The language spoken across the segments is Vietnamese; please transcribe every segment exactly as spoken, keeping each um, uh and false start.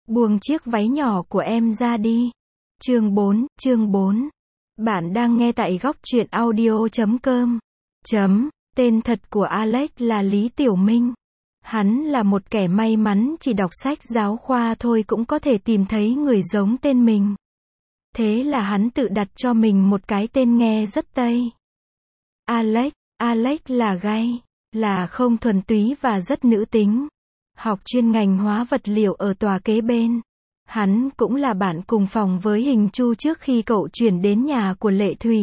Buông chiếc váy nhỏ của em ra đi. Chương bốn, chương bốn. Bạn đang nghe tại góc truyện audio chấm com. Chấm, tên thật của Alex là Lý Tiểu Minh. Hắn là một kẻ may mắn chỉ đọc sách giáo khoa thôi cũng có thể tìm thấy người giống tên mình. Thế là hắn tự đặt cho mình một cái tên nghe rất Tây. Alex, Alex là gay, là không thuần túy và rất nữ tính. Học chuyên ngành hóa vật liệu ở tòa kế bên. Hắn cũng là bạn cùng phòng với Hình Chu trước khi cậu chuyển đến nhà của Lệ Thùy.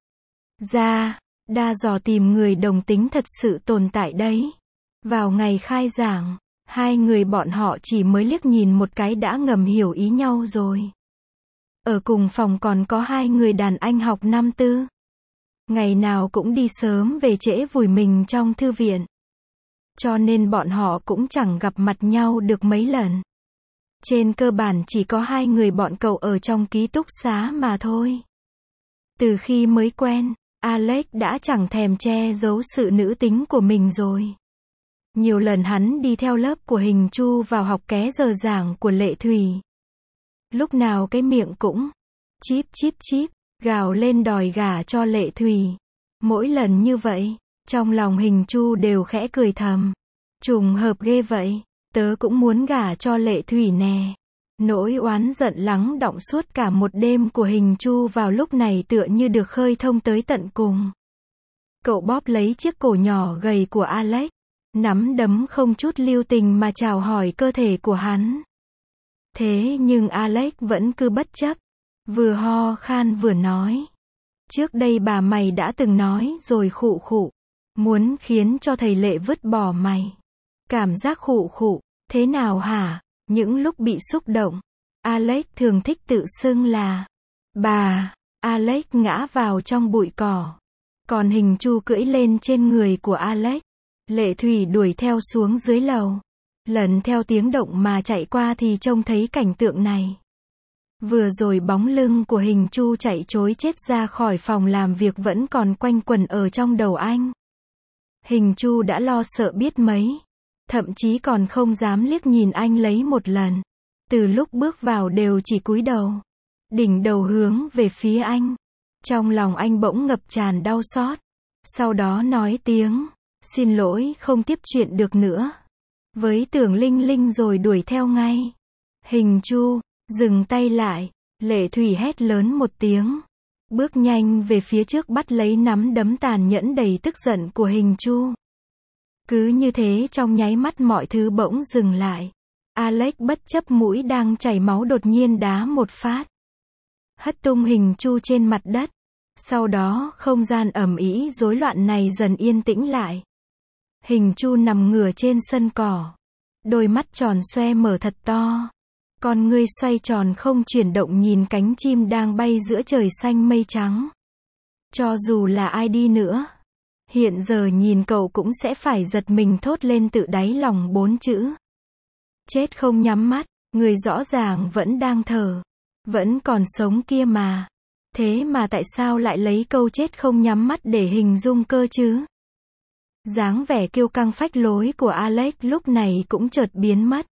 Ra, đa dò tìm người đồng tính thật sự tồn tại đấy. Vào ngày khai giảng, hai người bọn họ chỉ mới liếc nhìn một cái đã ngầm hiểu ý nhau rồi. Ở cùng phòng còn có hai người đàn anh học năm tư. Ngày nào cũng đi sớm về trễ vùi mình trong thư viện. Cho nên bọn họ cũng chẳng gặp mặt nhau được mấy lần. Trên cơ bản chỉ có hai người bọn cậu ở trong ký túc xá mà thôi. Từ khi mới quen, Alex đã chẳng thèm che giấu sự nữ tính của mình rồi. Nhiều lần hắn đi theo lớp của Hình Chu vào học ké giờ giảng của Lệ Thùy. Lúc nào cái miệng cũng chíp chíp chíp, gào lên đòi gả cho Lệ Thùy. Mỗi lần như vậy, trong lòng Hình Chu đều khẽ cười thầm. Trùng hợp ghê vậy, tớ cũng muốn gả cho Lệ Thùy nè. Nỗi oán giận lắng đọng suốt cả một đêm của Hình Chu vào lúc này tựa như được khơi thông tới tận cùng. Cậu bóp lấy chiếc cổ nhỏ gầy của Alex, nắm đấm không chút lưu tình mà chào hỏi cơ thể của hắn. Thế nhưng Alex vẫn cứ bất chấp, vừa ho khan vừa nói. Trước đây bà mày đã từng nói rồi khụ khụ, muốn khiến cho thầy Lệ vứt bỏ mày. Cảm giác khụ khụ, thế nào hả? Những lúc bị xúc động, Alex thường thích tự xưng là bà. Alex ngã vào trong bụi cỏ. Còn Hình Chu cưỡi lên trên người của Alex. Lệ Thùy đuổi theo xuống dưới lầu. Lần theo tiếng động mà chạy qua thì trông thấy cảnh tượng này. Vừa rồi bóng lưng của Hình Chu chạy trối chết ra khỏi phòng làm việc vẫn còn quanh quẩn ở trong đầu anh. Hình Chu đã lo sợ biết mấy. Thậm chí còn không dám liếc nhìn anh lấy một lần. Từ lúc bước vào đều chỉ cúi đầu. Đỉnh đầu hướng về phía anh. Trong lòng anh bỗng ngập tràn đau xót. Sau đó nói tiếng xin lỗi không tiếp chuyện được nữa với Tưởng Linh Linh rồi đuổi theo ngay. Hình Chu, dừng tay lại. Lệ Thùy hét lớn một tiếng. Bước nhanh về phía trước bắt lấy nắm đấm tàn nhẫn đầy tức giận của Hình Chu. Cứ như thế trong nháy mắt mọi thứ bỗng dừng lại. Alex bất chấp mũi đang chảy máu đột nhiên đá một phát. Hất tung Hình Chu trên mặt đất. Sau đó không gian ầm ĩ rối loạn này dần yên tĩnh lại. Hình Chu nằm ngửa trên sân cỏ. Đôi mắt tròn xoe mở thật to. Con ngươi xoay tròn không chuyển động nhìn cánh chim đang bay giữa trời xanh mây trắng. Cho dù là ai đi nữa, hiện giờ nhìn cậu cũng sẽ phải giật mình thốt lên tự đáy lòng bốn chữ. Chết không nhắm mắt, người rõ ràng vẫn đang thở, vẫn còn sống kia mà. Thế mà tại sao lại lấy câu chết không nhắm mắt để hình dung cơ chứ? Dáng vẻ kiêu căng phách lối của Alex lúc này cũng chợt biến mất.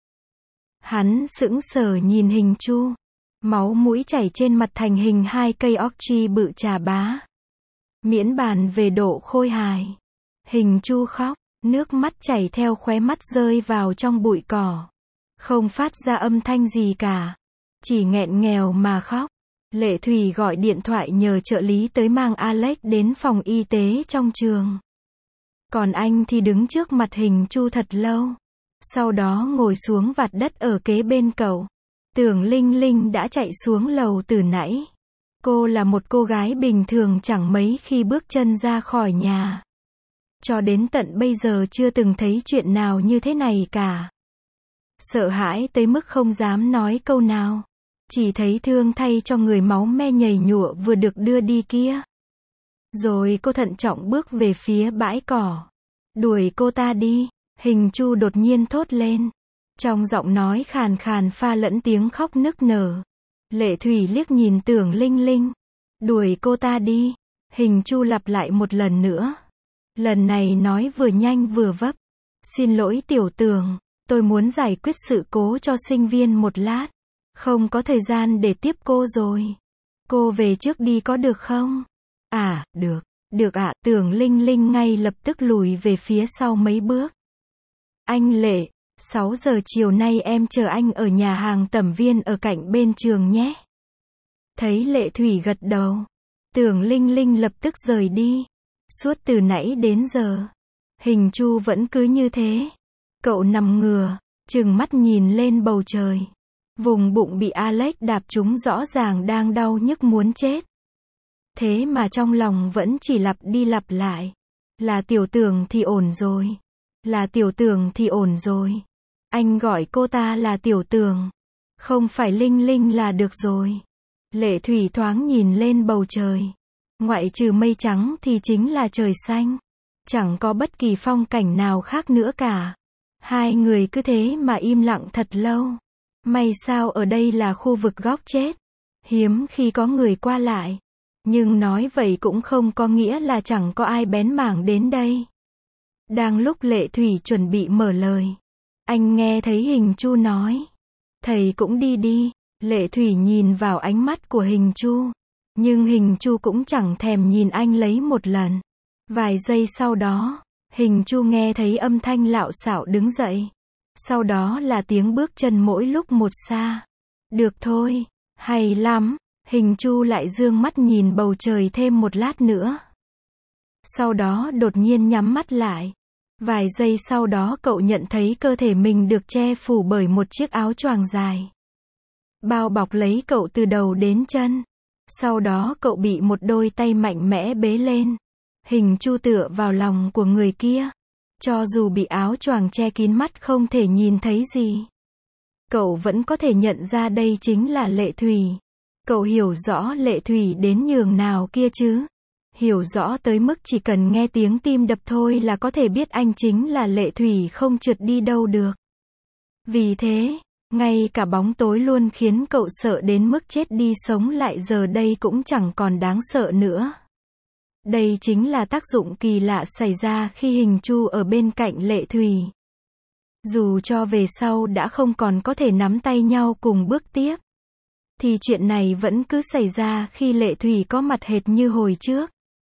Hắn sững sờ nhìn Hình Chu. Máu mũi chảy trên mặt thành hình hai cây orchi bự chà bá. Miễn bàn về độ khôi hài. Hình Chu khóc, nước mắt chảy theo khóe mắt rơi vào trong bụi cỏ. Không phát ra âm thanh gì cả. Chỉ nghẹn ngèo mà khóc. Lệ Thùy gọi điện thoại nhờ trợ lý tới mang Alex đến phòng y tế trong trường. Còn anh thì đứng trước mặt Hình Chu thật lâu. Sau đó ngồi xuống vạt đất ở kế bên cậu. Tưởng Linh Linh đã chạy xuống lầu từ nãy. Cô là một cô gái bình thường chẳng mấy khi bước chân ra khỏi nhà. Cho đến tận bây giờ chưa từng thấy chuyện nào như thế này cả. Sợ hãi tới mức không dám nói câu nào. Chỉ thấy thương thay cho người máu me nhầy nhụa vừa được đưa đi kia. Rồi cô thận trọng bước về phía bãi cỏ. Đuổi cô ta đi. Hình Chu đột nhiên thốt lên. Trong giọng nói khàn khàn pha lẫn tiếng khóc nức nở. Lệ Thùy liếc nhìn Tưởng Linh Linh. Đuổi cô ta đi. Hình Chu lặp lại một lần nữa. Lần này nói vừa nhanh vừa vấp. Xin lỗi Tiểu Tưởng. Tôi muốn giải quyết sự cố cho sinh viên một lát. Không có thời gian để tiếp cô rồi. Cô về trước đi có được không? À, được. Được ạ, Tưởng Linh Linh ngay lập tức lùi về phía sau mấy bước. Anh Lệ, sáu giờ chiều nay em chờ anh ở nhà hàng Tẩm Viên ở cạnh bên trường nhé. Thấy Lệ Thủy gật đầu, Tưởng Linh Linh lập tức rời đi. Suốt từ nãy đến giờ, Hình Chu vẫn cứ như thế. Cậu nằm ngửa, trừng mắt nhìn lên bầu trời. Vùng bụng bị Alex đạp trúng rõ ràng đang đau nhức muốn chết. Thế mà trong lòng vẫn chỉ lặp đi lặp lại. Là Tiểu Tưởng thì ổn rồi. Là Tiểu Tưởng thì ổn rồi. Anh gọi cô ta là Tiểu Tưởng. Không phải Linh Linh là được rồi. Lệ Thủy thoáng nhìn lên bầu trời. Ngoại trừ mây trắng thì chính là trời xanh. Chẳng có bất kỳ phong cảnh nào khác nữa cả. Hai người cứ thế mà im lặng thật lâu. May sao ở đây là khu vực góc chết. Hiếm khi có người qua lại. Nhưng nói vậy cũng không có nghĩa là chẳng có ai bén mảng đến đây. Đang lúc Lệ Thủy chuẩn bị mở lời, anh nghe thấy Hình Chu nói. Thầy cũng đi đi. Lệ Thủy nhìn vào ánh mắt của Hình Chu. Nhưng Hình Chu cũng chẳng thèm nhìn anh lấy một lần. Vài giây sau đó, Hình Chu nghe thấy âm thanh lạo xạo đứng dậy. Sau đó là tiếng bước chân mỗi lúc một xa. Được thôi, hay lắm. Hình Chu lại dương mắt nhìn bầu trời thêm một lát nữa. Sau đó đột nhiên nhắm mắt lại. Vài giây sau đó cậu nhận thấy cơ thể mình được che phủ bởi một chiếc áo choàng dài. Bao bọc lấy cậu từ đầu đến chân. Sau đó cậu bị một đôi tay mạnh mẽ bế lên. Hình Chu tựa vào lòng của người kia. Cho dù bị áo choàng che kín mắt không thể nhìn thấy gì, cậu vẫn có thể nhận ra đây chính là Lệ Thủy. Cậu hiểu rõ Lệ Thủy đến nhường nào kia chứ. Hiểu rõ tới mức chỉ cần nghe tiếng tim đập thôi là có thể biết anh chính là Lệ Thủy không trượt đi đâu được. Vì thế, ngay cả bóng tối luôn khiến cậu sợ đến mức chết đi sống lại giờ đây cũng chẳng còn đáng sợ nữa. Đây chính là tác dụng kỳ lạ xảy ra khi Hình Chu ở bên cạnh Lệ Thủy. Dù cho về sau đã không còn có thể nắm tay nhau cùng bước tiếp, thì chuyện này vẫn cứ xảy ra khi Lệ Thủy có mặt hệt như hồi trước.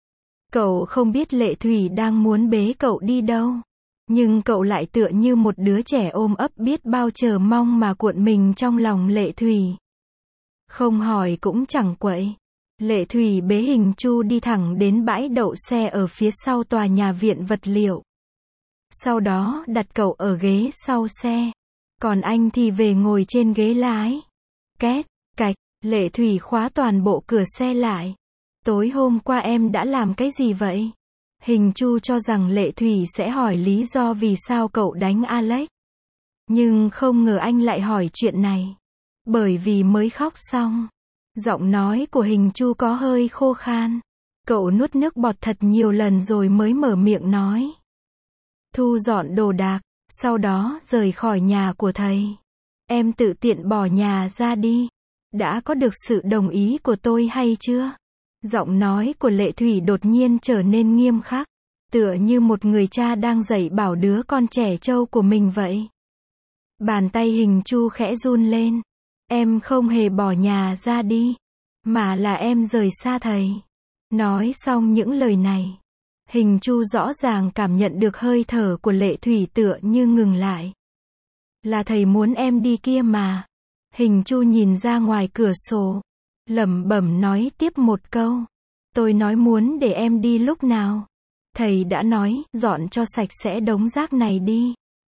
Cậu không biết Lệ Thủy đang muốn bế cậu đi đâu. Nhưng cậu lại tựa như một đứa trẻ ôm ấp biết bao chờ mong mà cuộn mình trong lòng Lệ Thủy. Không hỏi cũng chẳng quậy. Lệ Thủy bế Hình Chu đi thẳng đến bãi đậu xe ở phía sau tòa nhà viện vật liệu. Sau đó đặt cậu ở ghế sau xe. Còn anh thì về ngồi trên ghế lái. Két, cạch, Lệ Thủy khóa toàn bộ cửa xe lại. Tối hôm qua em đã làm cái gì vậy? Hình Chu cho rằng Lệ Thủy sẽ hỏi lý do vì sao cậu đánh Alex. Nhưng không ngờ anh lại hỏi chuyện này. Bởi vì mới khóc xong. Giọng nói của Hình Chu có hơi khô khan. Cậu nuốt nước bọt thật nhiều lần rồi mới mở miệng nói. Thu dọn đồ đạc, sau đó rời khỏi nhà của thầy. Em tự tiện bỏ nhà ra đi. Đã có được sự đồng ý của tôi hay chưa? Giọng nói của Lệ Thủy đột nhiên trở nên nghiêm khắc. Tựa như một người cha đang dạy bảo đứa con trẻ trâu của mình vậy. Bàn tay Hình Chu khẽ run lên. Em không hề bỏ nhà ra đi. Mà là em rời xa thầy. Nói xong những lời này. Hình Chu rõ ràng cảm nhận được hơi thở của Lệ Thủy tựa như ngừng lại. Là thầy muốn em đi kia mà. Hình Chu nhìn ra ngoài cửa sổ. Lẩm bẩm nói tiếp một câu. Tôi nói muốn để em đi lúc nào. Thầy đã nói, dọn cho sạch sẽ đống rác này đi.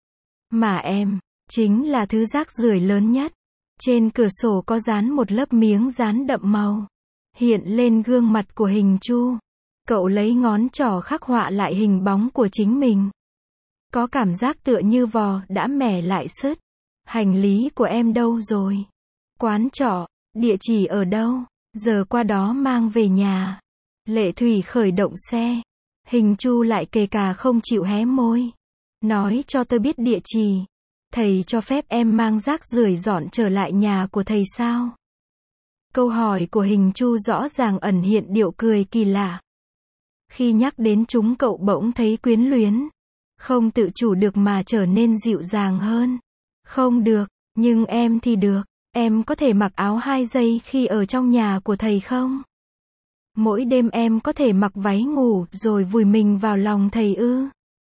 Mà em, chính là thứ rác rưởi lớn nhất. Trên cửa sổ có dán một lớp miếng dán đậm màu. Hiện lên gương mặt của Hình Chu. Cậu lấy ngón trỏ khắc họa lại hình bóng của chính mình. Có cảm giác tựa như vò đã mẻ lại sứt. Hành lý của em đâu rồi? Quán trọ, địa chỉ ở đâu? Giờ qua đó mang về nhà. Lệ Thủy khởi động xe. Hình Chu lại kề cà không chịu hé môi. Nói cho tôi biết địa chỉ. Thầy cho phép em mang rác rưởi dọn trở lại nhà của thầy sao? Câu hỏi của Hình Chu rõ ràng ẩn hiện điệu cười kỳ lạ. Khi nhắc đến chúng cậu bỗng thấy quyến luyến. Không tự chủ được mà trở nên dịu dàng hơn. Không được, nhưng em thì được. Em có thể mặc áo hai giây khi ở trong nhà của thầy không? Mỗi đêm em có thể mặc váy ngủ rồi vùi mình vào lòng thầy ư?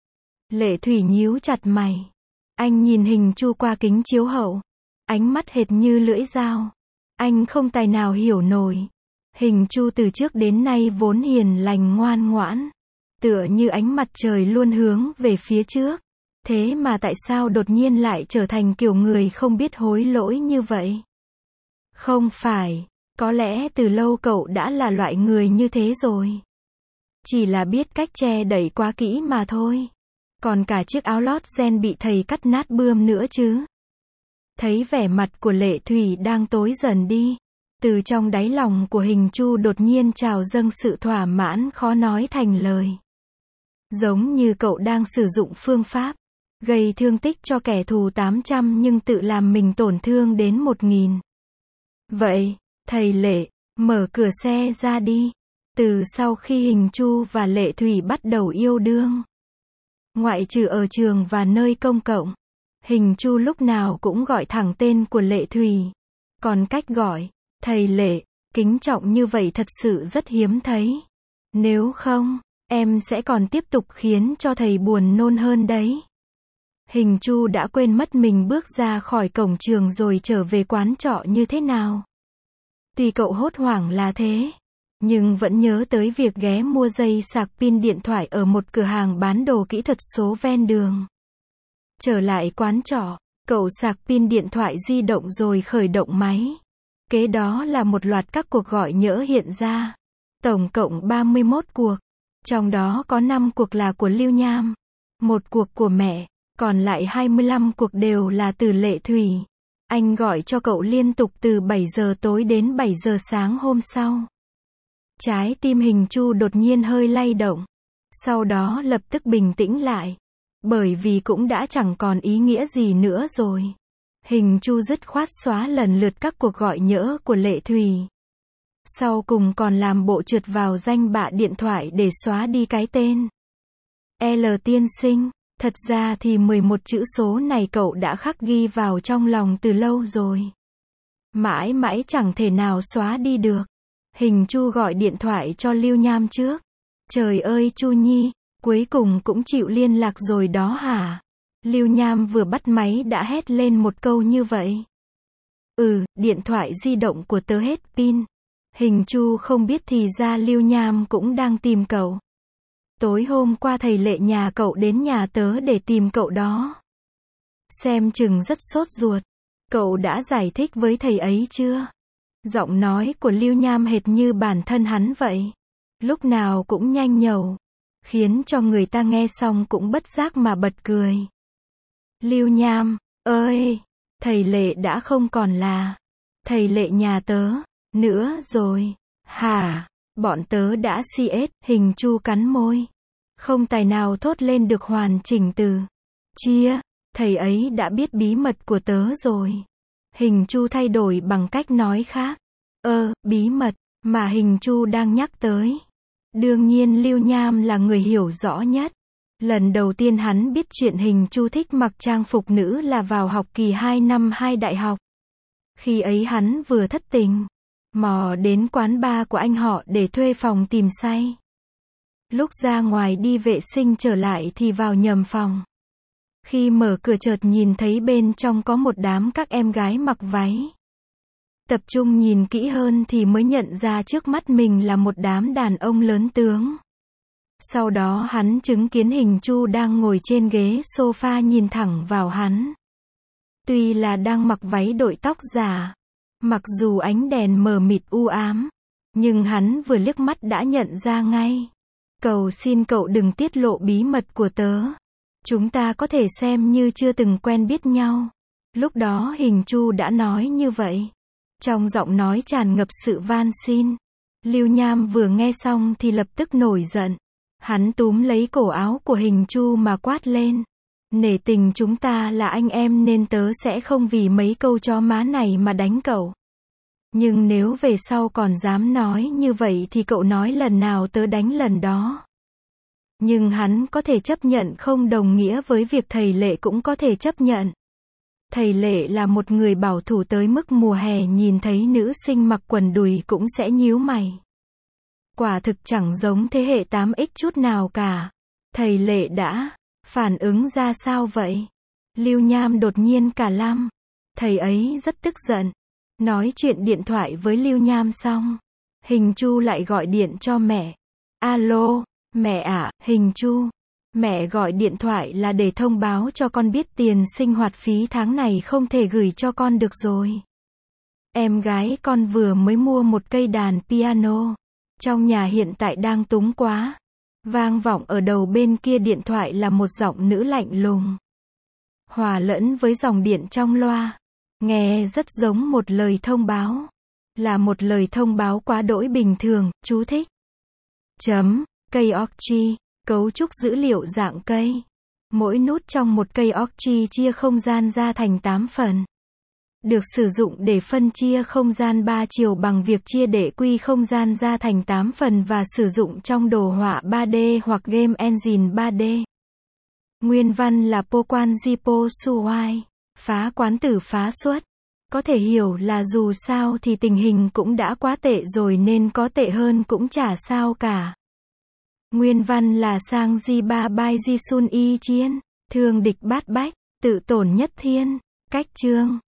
Lệ Thủy nhíu chặt mày. Anh nhìn Hình Chu qua kính chiếu hậu. Ánh mắt hệt như lưỡi dao. Anh không tài nào hiểu nổi. Hình Chu từ trước đến nay vốn hiền lành ngoan ngoãn. Tựa như ánh mặt trời luôn hướng về phía trước. Thế mà tại sao đột nhiên lại trở thành kiểu người không biết hối lỗi như vậy? Không phải, có lẽ từ lâu cậu đã là loại người như thế rồi. Chỉ là biết cách che đậy quá kỹ mà thôi. Còn cả chiếc áo lót ren bị thầy cắt nát bươm nữa chứ. Thấy vẻ mặt của Lệ Thủy đang tối dần đi. Từ trong đáy lòng của Hình Chu đột nhiên trào dâng sự thỏa mãn khó nói thành lời. Giống như cậu đang sử dụng phương pháp gây thương tích cho kẻ thù tám trăm nhưng tự làm mình tổn thương đến một nghìn. Vậy, thầy Lệ, mở cửa xe ra đi. Từ sau khi Hình Chu và Lệ Thủy bắt đầu yêu đương, ngoại trừ ở trường và nơi công cộng, Hình Chu lúc nào cũng gọi thẳng tên của Lệ Thủy. Còn cách gọi, thầy Lệ, kính trọng như vậy thật sự rất hiếm thấy. Nếu không, em sẽ còn tiếp tục khiến cho thầy buồn nôn hơn đấy. Hình Chu đã quên mất mình bước ra khỏi cổng trường rồi trở về quán trọ như thế nào. Tuy cậu hốt hoảng là thế, nhưng vẫn nhớ tới việc ghé mua dây sạc pin điện thoại ở một cửa hàng bán đồ kỹ thuật số ven đường. Trở lại quán trọ, cậu sạc pin điện thoại di động rồi khởi động máy. Kế đó là một loạt các cuộc gọi nhỡ hiện ra. Tổng cộng ba mươi mốt cuộc. Trong đó có năm cuộc là của Lưu Nham, một cuộc của mẹ, còn lại hai mươi lăm cuộc đều là từ Lệ Thủy. Anh gọi cho cậu liên tục từ bảy giờ tối đến bảy giờ sáng hôm sau. Trái tim Hình Chu đột nhiên hơi lay động. Sau đó lập tức bình tĩnh lại. Bởi vì cũng đã chẳng còn ý nghĩa gì nữa rồi. Hình Chu dứt khoát xóa lần lượt các cuộc gọi nhỡ của Lệ Thủy. Sau cùng còn làm bộ trượt vào danh bạ điện thoại để xóa đi cái tên L tiên sinh. Thật ra thì mười một chữ số này cậu đã khắc ghi vào trong lòng từ lâu rồi. Mãi mãi chẳng thể nào xóa đi được. Hình Chu gọi điện thoại cho Lưu Nham trước. Trời ơi Chu Nhi, cuối cùng cũng chịu liên lạc rồi đó hả? Lưu Nham vừa bắt máy đã hét lên một câu như vậy. Ừ, điện thoại di động của tớ hết pin. Hình Chu không biết thì ra Lưu Nham cũng đang tìm cậu. Tối hôm qua thầy Lệ nhà cậu đến nhà tớ để tìm cậu đó. Xem chừng rất sốt ruột. Cậu đã giải thích với thầy ấy chưa? Giọng nói của Lưu Nham hệt như bản thân hắn vậy. Lúc nào cũng nhanh nhẩu, khiến cho người ta nghe xong cũng bất giác mà bật cười. Lưu Nham, ơi, thầy Lệ đã không còn là thầy Lệ nhà tớ nữa rồi. Hả? Bọn tớ đã xê ét, Hình Chu cắn môi. Không tài nào thốt lên được hoàn chỉnh từ. Chia, thầy ấy đã biết bí mật của tớ rồi. Hình Chu thay đổi bằng cách nói khác. Ơ, bí mật, mà Hình Chu đang nhắc tới. Đương nhiên Lưu Nham là người hiểu rõ nhất. Lần đầu tiên hắn biết chuyện Hình Chu thích mặc trang phục nữ là vào học kỳ hai năm hai đại học. Khi ấy hắn vừa thất tình, mò đến quán bar của anh họ để thuê phòng tìm say. Lúc ra ngoài đi vệ sinh trở lại thì vào nhầm phòng. Khi mở cửa chợt nhìn thấy bên trong có một đám các em gái mặc váy. Tập trung nhìn kỹ hơn thì mới nhận ra trước mắt mình là một đám đàn ông lớn tướng. Sau đó hắn chứng kiến Hình Chu đang ngồi trên ghế sofa nhìn thẳng vào hắn. Tuy là đang mặc váy đội tóc giả, mặc dù ánh đèn mờ mịt u ám, nhưng hắn vừa liếc mắt đã nhận ra ngay. Cầu xin cậu đừng tiết lộ bí mật của tớ. Chúng ta có thể xem như chưa từng quen biết nhau. Lúc đó Hình Chu đã nói như vậy. Trong giọng nói tràn ngập sự van xin. Lưu Nham vừa nghe xong thì lập tức nổi giận. Hắn túm lấy cổ áo của Hình Chu mà quát lên. Nể tình chúng ta là anh em nên tớ sẽ không vì mấy câu chó má này mà đánh cậu. Nhưng nếu về sau còn dám nói như vậy thì cậu nói lần nào tớ đánh lần đó. Nhưng hắn có thể chấp nhận không đồng nghĩa với việc thầy Lệ cũng có thể chấp nhận. Thầy Lệ là một người bảo thủ tới mức mùa hè nhìn thấy nữ sinh mặc quần đùi cũng sẽ nhíu mày. Quả thực chẳng giống thế hệ tám x chút nào cả. Thầy Lệ đã phản ứng ra sao vậy? Lưu Nham đột nhiên cả lăm. Thầy ấy rất tức giận. Nói chuyện điện thoại với Lưu Nham xong, Hình Chu lại gọi điện cho mẹ. Alo, mẹ ạ, Hình Chu. Mẹ gọi điện thoại là để thông báo cho con biết tiền sinh hoạt phí tháng này không thể gửi cho con được rồi. Em gái con vừa mới mua một cây đàn piano. Trong nhà hiện tại đang túng quá. Vang vọng ở đầu bên kia điện thoại là một giọng nữ lạnh lùng. Hòa lẫn với dòng điện trong loa. Nghe rất giống một lời thông báo. Là một lời thông báo quá đỗi bình thường, chú thích. Chấm, cây Orgy, cấu trúc dữ liệu dạng cây. Mỗi nút trong một cây Orgy chia không gian ra thành tám phần. Được sử dụng để phân chia không gian ba chiều bằng việc chia để quy không gian ra thành tám phần và sử dụng trong đồ họa ba D hoặc game engine ba D. Nguyên văn là po quan di po suai, phá quán tử phá xuất. Có thể hiểu là dù sao thì tình hình cũng đã quá tệ rồi nên có tệ hơn cũng chả sao cả. Nguyên văn là sang di ba bai di sun y chiên, thương địch bát bách, tự tổn nhất thiên, cách chương.